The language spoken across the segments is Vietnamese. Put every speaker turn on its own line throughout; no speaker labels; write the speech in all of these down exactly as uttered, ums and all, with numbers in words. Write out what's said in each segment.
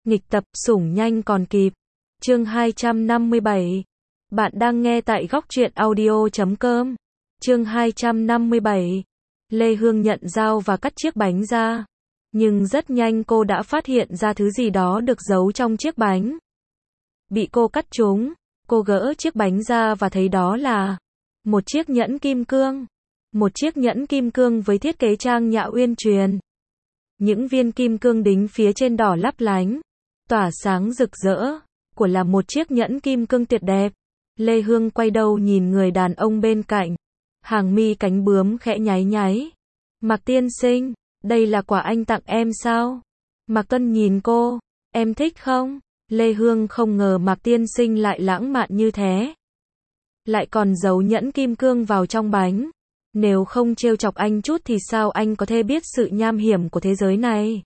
Nghịch tập, sủng nhanh còn kịp. Chương hai trăm năm mươi bảy. Bạn đang nghe tại góc truyện audio chấm com. Chương hai trăm năm mươi bảy. Lê Hương nhận dao và cắt chiếc bánh ra. Nhưng rất nhanh cô đã phát hiện ra thứ gì đó được giấu trong chiếc bánh. Bị cô cắt trúng, cô gỡ chiếc bánh ra và thấy đó là một chiếc nhẫn kim cương. Một chiếc nhẫn kim cương với thiết kế trang nhã uyên truyền. Những viên kim cương đính phía trên đỏ lấp lánh, tỏa sáng rực rỡ, của là một chiếc nhẫn kim cương tuyệt đẹp. Lê Hương quay đầu nhìn người đàn ông bên cạnh. Hàng mi cánh bướm khẽ nháy nháy. Mạc tiên sinh, đây là quà anh tặng em sao? Mạc Tuân nhìn cô, em thích không? Lê Hương không ngờ Mạc tiên sinh lại lãng mạn như thế. Lại còn giấu nhẫn kim cương vào trong bánh. Nếu không trêu chọc anh chút thì sao anh có thể biết sự nham hiểm của thế giới này?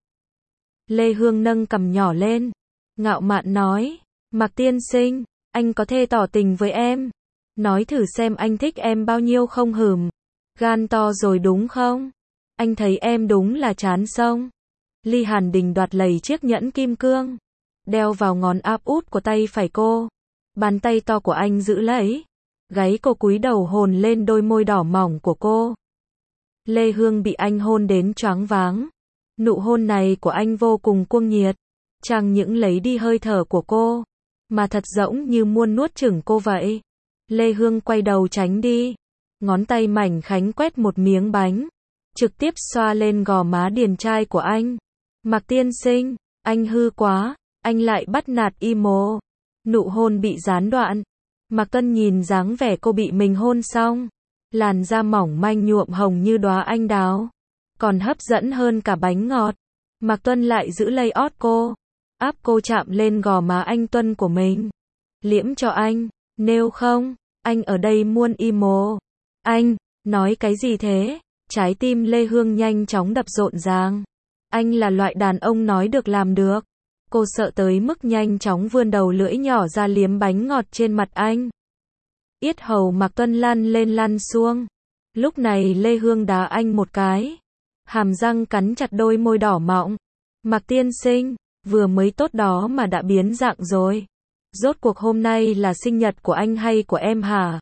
Lê Hương nâng cằm nhỏ lên, ngạo mạn nói, Mạc tiên sinh, anh có thể tỏ tình với em. Nói thử xem anh thích em bao nhiêu không hửm. Gan to rồi đúng không? Anh thấy em đúng là chán sống. Ly Hàn Đình đoạt lấy chiếc nhẫn kim cương, đeo vào ngón áp út của tay phải cô. Bàn tay to của anh giữ lấy. Gáy cô cúi đầu hôn lên đôi môi đỏ mỏng của cô. Lê Hương bị anh hôn đến choáng váng. Nụ hôn này của anh vô cùng cuồng nhiệt. Chẳng những lấy đi hơi thở của cô, mà thật giống như muốn nuốt chửng cô vậy. Lê Hương quay đầu tránh đi. Ngón tay mảnh khảnh quét một miếng bánh, trực tiếp xoa lên gò má điển trai của anh. Mạc tiên sinh, anh hư quá, anh lại bắt nạt emo. Nụ hôn bị gián đoạn. Mạc Tuân nhìn dáng vẻ cô bị mình hôn xong, làn da mỏng manh nhuộm hồng như đóa anh đào, còn hấp dẫn hơn cả bánh ngọt. Mạc Tuân lại giữ lấy ót cô, áp cô chạm lên gò má anh Tuân của mình. Liễm cho anh, nếu không, anh ở đây muôn imo. Anh, nói cái gì thế? Trái tim Lê Hương nhanh chóng đập rộn ràng. Anh là loại đàn ông nói được làm được. Cô sợ tới mức nhanh chóng vươn đầu lưỡi nhỏ ra liếm bánh ngọt trên mặt anh. Yết hầu Mạc Tuân lăn lên lăn xuống. Lúc này Lê Hương đá anh một cái. Hàm răng cắn chặt đôi môi đỏ mọng. Mạc tiên sinh, vừa mới tốt đó mà đã biến dạng rồi. Rốt cuộc hôm nay là sinh nhật của anh hay của em hả?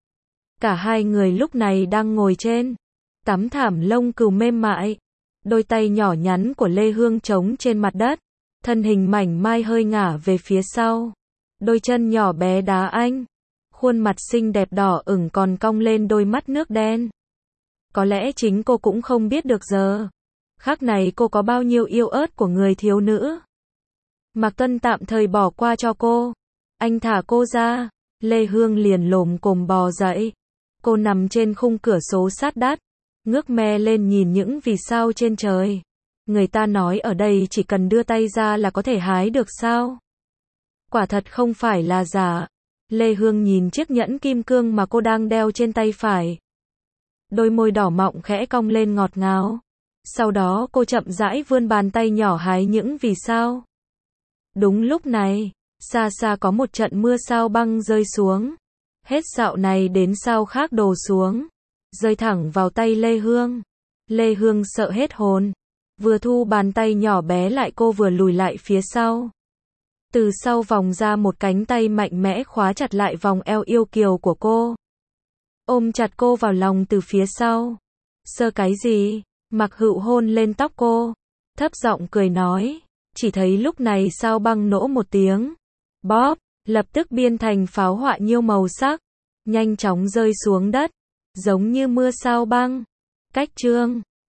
Cả hai người lúc này đang ngồi trên tấm thảm lông cừu mềm mại. Đôi tay nhỏ nhắn của Lê Hương trống trên mặt đất. Thân hình mảnh mai hơi ngả về phía sau. Đôi chân nhỏ bé đá anh. Khuôn mặt xinh đẹp đỏ ửng còn cong lên đôi mắt nước đen. Có lẽ chính cô cũng không biết được giờ khắc này cô có bao nhiêu yêu ớt của người thiếu nữ. Mạc Tuân tạm thời bỏ qua cho cô. Anh thả cô ra. Lê Hương liền lồm cồm bò dậy. Cô nằm trên khung cửa sổ sát đất, ngước me lên nhìn những vì sao trên trời. Người ta nói ở đây chỉ cần đưa tay ra là có thể hái được sao? Quả thật không phải là giả. Lê Hương nhìn chiếc nhẫn kim cương mà cô đang đeo trên tay phải. Đôi môi đỏ mọng khẽ cong lên ngọt ngào. Sau đó cô chậm rãi vươn bàn tay nhỏ hái những vì sao. Đúng lúc này, xa xa có một trận mưa sao băng rơi xuống. Hết sao này đến sao khác đổ xuống, rơi thẳng vào tay Lê Hương. Lê Hương sợ hết hồn. Vừa thu bàn tay nhỏ bé lại cô vừa lùi lại phía sau. Từ sau vòng ra một cánh tay mạnh mẽ khóa chặt lại vòng eo yêu kiều của cô. Ôm chặt cô vào lòng từ phía sau. Sơ cái gì? Mạc Hữu hôn lên tóc cô. Thấp giọng cười nói. Chỉ thấy lúc này sao băng nổ một tiếng. Bóp, lập tức biên thành pháo họa nhiều màu sắc. Nhanh chóng rơi xuống đất. Giống như mưa sao băng. Cách chương.